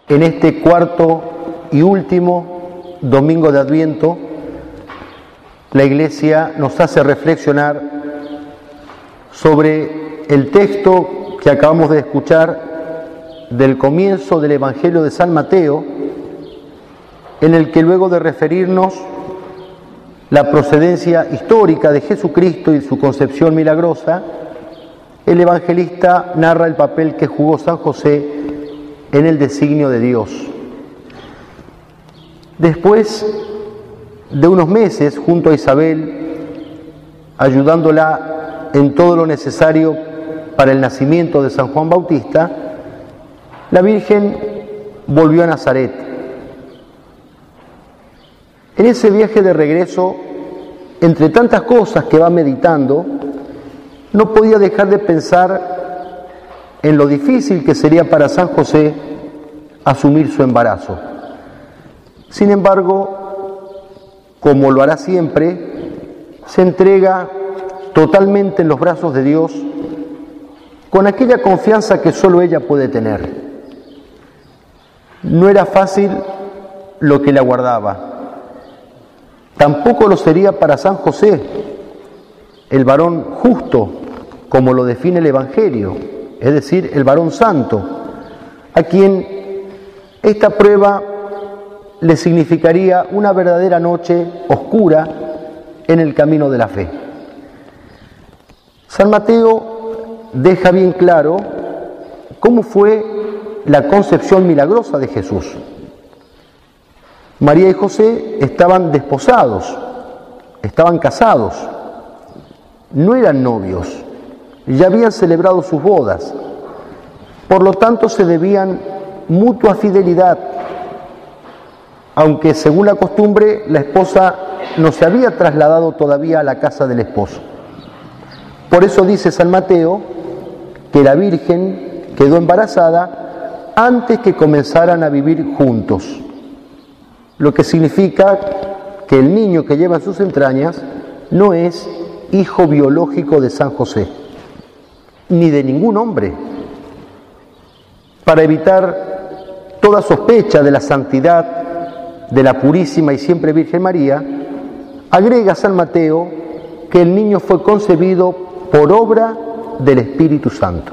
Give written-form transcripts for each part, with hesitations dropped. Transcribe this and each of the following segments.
En este cuarto y último domingo de Adviento, la Iglesia nos hace reflexionar sobre el texto que acabamos de escuchar del comienzo del Evangelio de San Mateo, en el que luego de referirnos la procedencia histórica de Jesucristo y su concepción milagrosa, el evangelista narra el papel que jugó San José en el designio de Dios. Después de unos meses junto a Isabel, ayudándola en todo lo necesario para el nacimiento de San Juan Bautista, la Virgen volvió a Nazaret. En ese viaje de regreso, entre tantas cosas que va meditando, no podía dejar de pensar en lo difícil que sería para San José asumir su embarazo. Sin embargo, como lo hará siempre, se entrega totalmente en los brazos de Dios con aquella confianza que solo ella puede tener. No era fácil lo que le aguardaba. Tampoco lo sería para San José, el varón justo, como lo define el Evangelio, es decir, el varón santo, a quien esta prueba le significaría una verdadera noche oscura en el camino de la fe. San Mateo deja bien claro cómo fue la concepción milagrosa de Jesús. María y José estaban desposados, estaban casados, no eran novios, ya habían celebrado sus bodas, por lo tanto se debían mutua fidelidad, aunque según la costumbre la esposa no se había trasladado todavía a la casa del esposo. Por eso dice San Mateo que la Virgen quedó embarazada antes que comenzaran a vivir juntos, lo que significa que el niño que lleva en sus entrañas no es hijo biológico de San José, ni de ningún hombre. Para evitar toda sospecha de la santidad de la purísima y siempre Virgen María, agrega San Mateo que el niño fue concebido por obra del Espíritu Santo.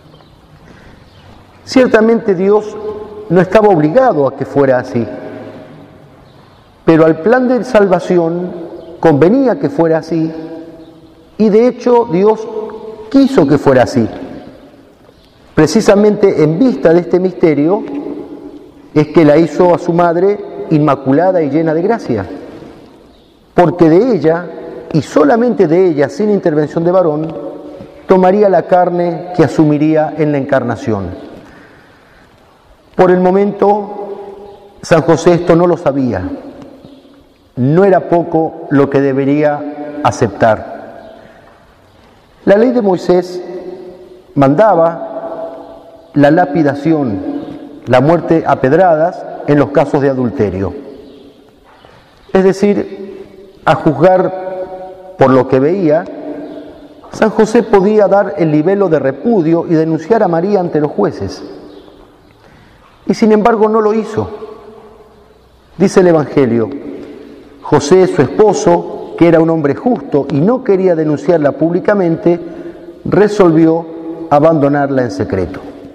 Ciertamente Dios no estaba obligado a que fuera así, pero al plan de salvación convenía que fuera así, y de hecho Dios quiso que fuera así. Precisamente en vista de este misterio es que la hizo a su madre inmaculada y llena de gracia, porque de ella, y solamente de ella, sin intervención de varón, tomaría la carne que asumiría en la encarnación. Por el momento, San José esto no lo sabía. No era poco lo que debería aceptar. La ley de Moisés mandaba la lapidación, la muerte a pedradas en los casos de adulterio. Es decir, a juzgar por lo que veía, San José podía dar el libelo de repudio y denunciar a María ante los jueces. Y sin embargo no lo hizo. Dice el Evangelio, José, su esposo, que era un hombre justo y no quería denunciarla públicamente, resolvió abandonarla en secreto.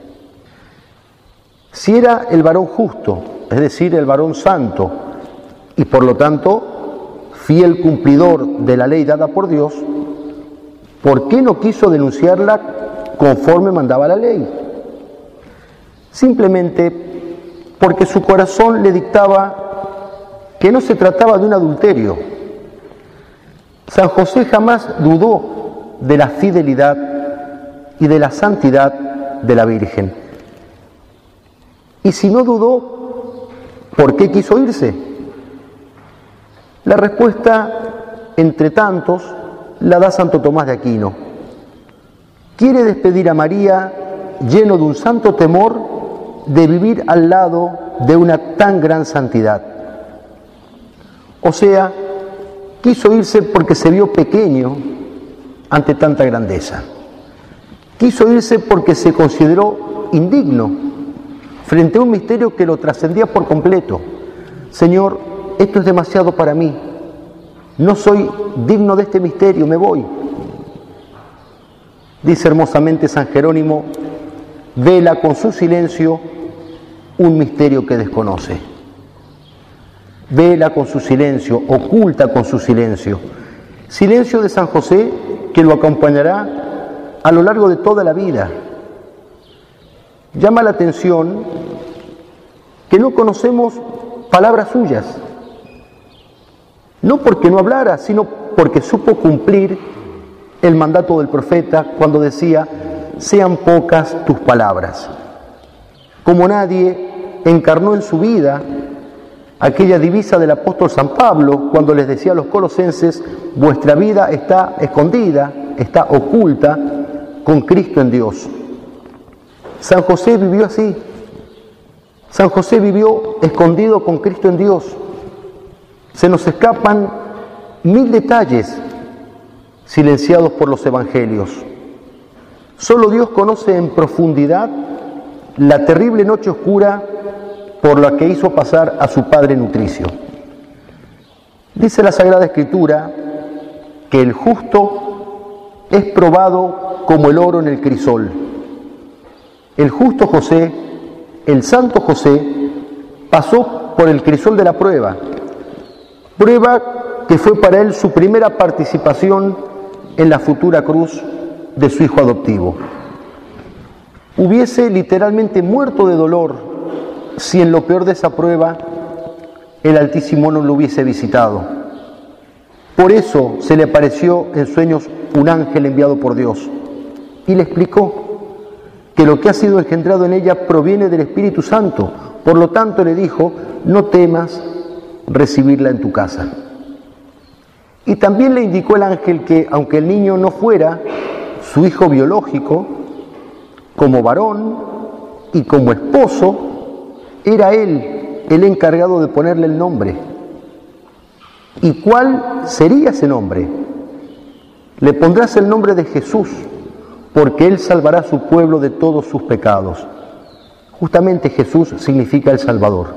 Si era el varón justo, es decir, el varón santo, y por lo tanto fiel cumplidor de la ley dada por Dios, ¿por qué no quiso denunciarla conforme mandaba la ley? Simplemente porque su corazón le dictaba que no se trataba de un adulterio. San José jamás dudó de la fidelidad y de la santidad de la Virgen. Y si no dudó, ¿por qué quiso irse? La respuesta, entre tantos, la da Santo Tomás de Aquino. Quiere despedir a María lleno de un santo temor de vivir al lado de una tan gran santidad. O sea, quiso irse porque se vio pequeño ante tanta grandeza. Quiso irse porque se consideró indigno, frente a un misterio que lo trascendía por completo. Señor, esto es demasiado para mí. No soy digno de este misterio, me voy. Dice hermosamente San Jerónimo, vela con su silencio un misterio que desconoce. Vela con su silencio, oculta con su silencio. Silencio de San José que lo acompañará a lo largo de toda la vida. Llama la atención que no conocemos palabras suyas, no porque no hablara, sino porque supo cumplir el mandato del profeta cuando decía, sean pocas tus palabras. Como nadie encarnó en su vida aquella divisa del apóstol San Pablo cuando les decía a los colosenses, vuestra vida está escondida, está oculta con Cristo en Dios. San José vivió así. San José vivió escondido con Cristo en Dios. Se nos escapan 1000 detalles silenciados por los evangelios. Solo Dios conoce en profundidad la terrible noche oscura por la que hizo pasar a su padre nutricio. Dice la Sagrada Escritura que el justo es probado como el oro en el crisol. El justo José, el santo José, pasó por el crisol de la prueba que fue para él su primera participación en la futura cruz de su hijo adoptivo. Hubiese literalmente muerto de dolor si en lo peor de esa prueba el Altísimo no lo hubiese visitado. Por eso se le apareció en sueños un ángel enviado por Dios y le explicó que lo que ha sido engendrado en ella proviene del Espíritu Santo. Por lo tanto le dijo, no temas recibirla en tu casa. Y también le indicó el ángel que, aunque el niño no fuera su hijo biológico, como varón y como esposo, era él el encargado de ponerle el nombre. ¿Y cuál sería ese nombre? Le pondrás el nombre de Jesús, porque Él salvará a su pueblo de todos sus pecados. Justamente Jesús significa el Salvador.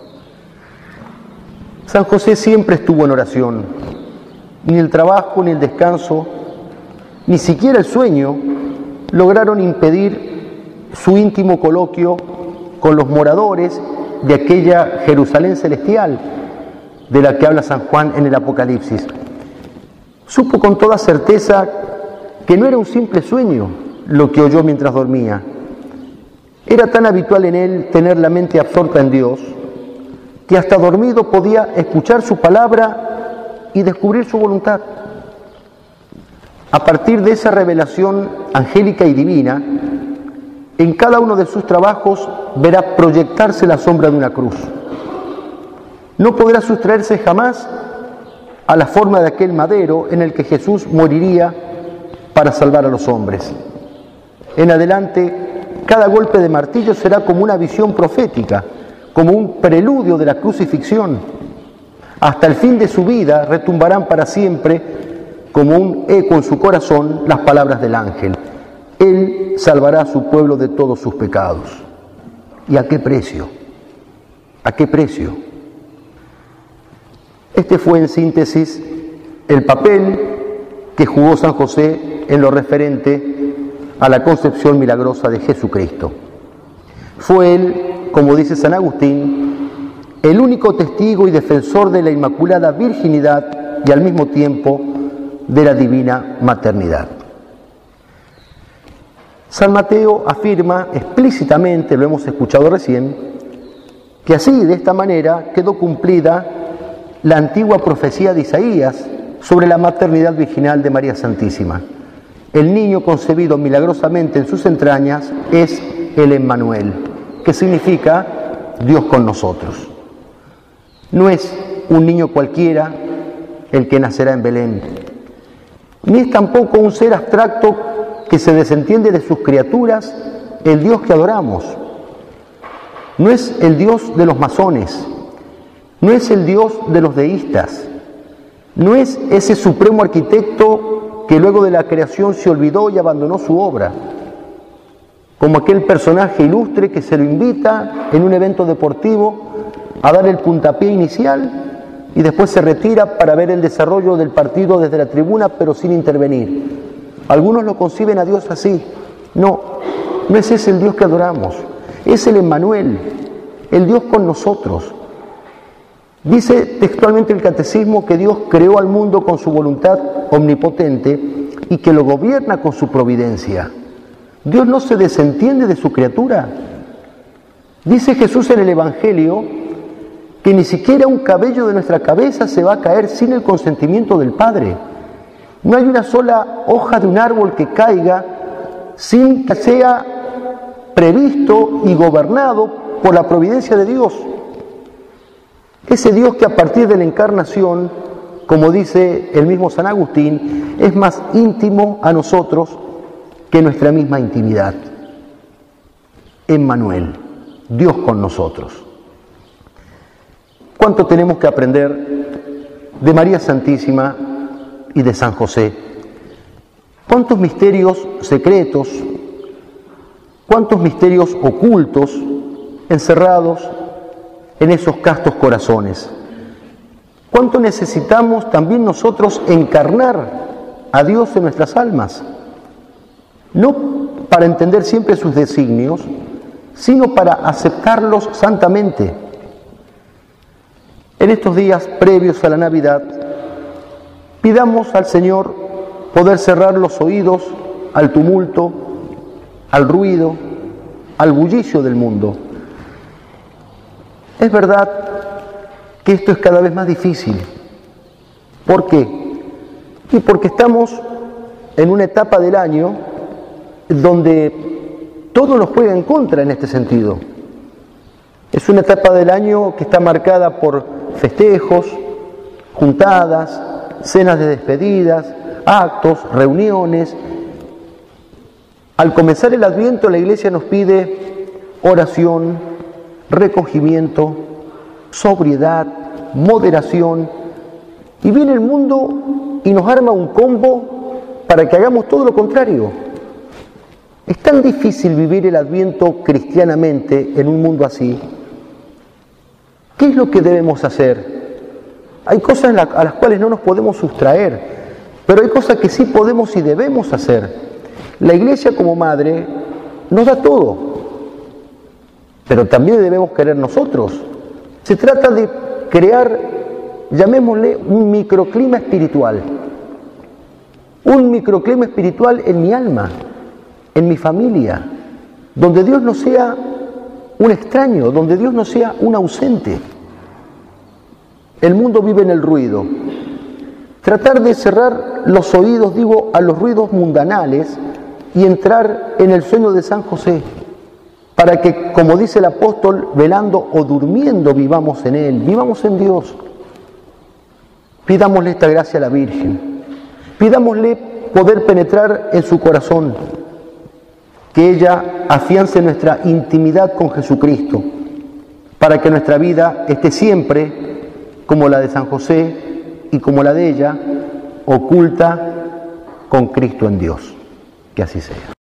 San José siempre estuvo en oración. Ni el trabajo, ni el descanso, ni siquiera el sueño lograron impedir su íntimo coloquio con los moradores de aquella Jerusalén celestial de la que habla San Juan en el Apocalipsis. Supo con toda certeza que no era un simple sueño lo que oyó mientras dormía. Era tan habitual en él tener la mente absorta en Dios que hasta dormido podía escuchar su palabra y descubrir su voluntad. A partir de esa revelación angélica y divina, en cada uno de sus trabajos verá proyectarse la sombra de una cruz. No podrá sustraerse jamás a la forma de aquel madero en el que Jesús moriría para salvar a los hombres. En adelante, cada golpe de martillo será como una visión profética, como un preludio de la crucifixión. Hasta el fin de su vida retumbarán para siempre, como un eco en su corazón, las palabras del ángel. Él salvará a su pueblo de todos sus pecados. ¿Y a qué precio? ¿A qué precio? Este fue, en síntesis, el papel que jugó San José en lo referente a la concepción milagrosa de Jesucristo. Fue él, como dice San Agustín, el único testigo y defensor de la Inmaculada Virginidad y al mismo tiempo de la divina maternidad. San Mateo afirma explícitamente, lo hemos escuchado recién, que así, de esta manera, quedó cumplida la antigua profecía de Isaías sobre la maternidad virginal de María Santísima. El niño concebido milagrosamente en sus entrañas es el Emmanuel, que significa Dios con nosotros. No es un niño cualquiera el que nacerá en Belén, ni es tampoco un ser abstracto que se desentiende de sus criaturas, el Dios que adoramos. No es el Dios de los masones, no es el Dios de los deístas, no es ese supremo arquitecto que luego de la creación se olvidó y abandonó su obra. como aquel personaje ilustre que se lo invita en un evento deportivo a dar el puntapié inicial y después se retira para ver el desarrollo del partido desde la tribuna, pero sin intervenir. Algunos lo conciben a Dios así. No es ese el Dios que adoramos. Es el Emmanuel, el Dios con nosotros. Dice textualmente el Catecismo que Dios creó al mundo con su voluntad omnipotente y que lo gobierna con su providencia. Dios no se desentiende de su criatura. Dice Jesús en el Evangelio que ni siquiera un cabello de nuestra cabeza se va a caer sin el consentimiento del Padre. No hay una sola hoja de un árbol que caiga sin que sea previsto y gobernado por la providencia de Dios. Ese Dios que a partir de la encarnación, como dice el mismo San Agustín, es más íntimo a nosotros que nuestra misma intimidad. Emmanuel, Dios con nosotros. ¿Cuánto tenemos que aprender de María Santísima y de San José? ¿Cuántos misterios secretos, cuántos misterios ocultos encerrados en esos castos corazones? ¿Cuánto necesitamos también nosotros encarnar a Dios en nuestras almas? No para entender siempre sus designios, sino para aceptarlos santamente. En estos días previos a la Navidad, pidamos al Señor poder cerrar los oídos al tumulto, al ruido, al bullicio del mundo. Es verdad que esto es cada vez más difícil. ¿Por qué? Y porque estamos en una etapa del año donde todo nos juega en contra en este sentido. Es una etapa del año que está marcada por festejos, juntadas, cenas de despedidas, actos, reuniones. Al comenzar el Adviento, la Iglesia nos pide oración, recogimiento, sobriedad, moderación, y viene el mundo y nos arma un combo para que hagamos todo lo contrario. Es tan difícil vivir el Adviento cristianamente en un mundo así. ¿Qué es lo que debemos hacer? Hay cosas a las cuales no nos podemos sustraer, pero hay cosas que sí podemos y debemos hacer. La Iglesia como madre nos da todo, pero también debemos querer nosotros. Se trata de crear, llamémosle, un microclima espiritual. Un microclima espiritual en mi alma, en mi familia, donde Dios no sea un extraño, donde Dios no sea un ausente. El mundo vive en el ruido. Tratar de cerrar los oídos, a los ruidos mundanales y entrar en el sueño de San José, para que, como dice el apóstol, velando o durmiendo vivamos en Él, vivamos en Dios. Pidámosle esta gracia a la Virgen, pidámosle poder penetrar en su corazón, que ella afiance nuestra intimidad con Jesucristo, para que nuestra vida esté siempre, como la de San José y como la de ella, oculta con Cristo en Dios. Que así sea.